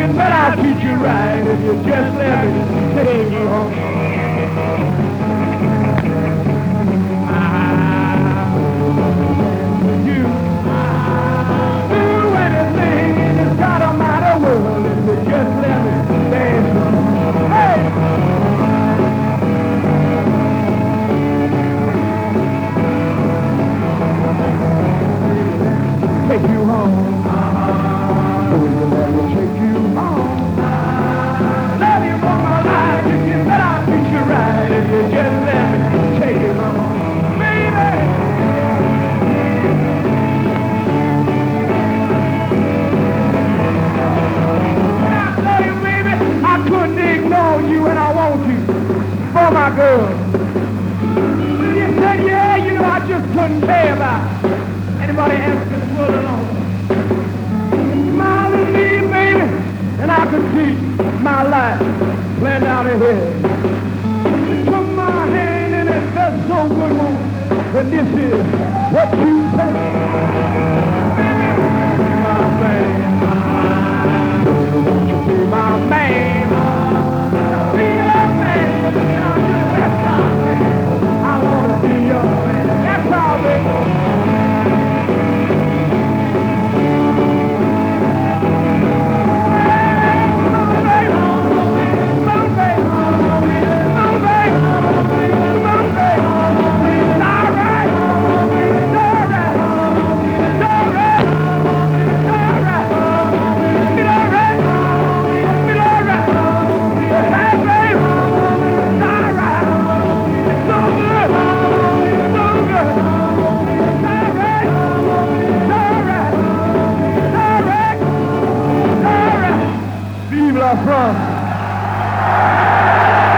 but I'll treat you right if you just let me take you home. You do anything in this God Almighty world if you just let me dance. Hey! Take you home. Let me take you home. Love you for my life. If you bet I'll treat you right. If you just let me take you home. Baby. I tell you, baby, I couldn't ignore you and I want you for my girl. You said, yeah, you know, I just couldn't care about anybody else in the world alone. Smile at me, baby, and I can see my life planned out ahead. You took my hand and it felt so good, woman. And this is what you say. My man, won't you be my man? Be your man. I want to be your man. That's all, baby. Vive la France!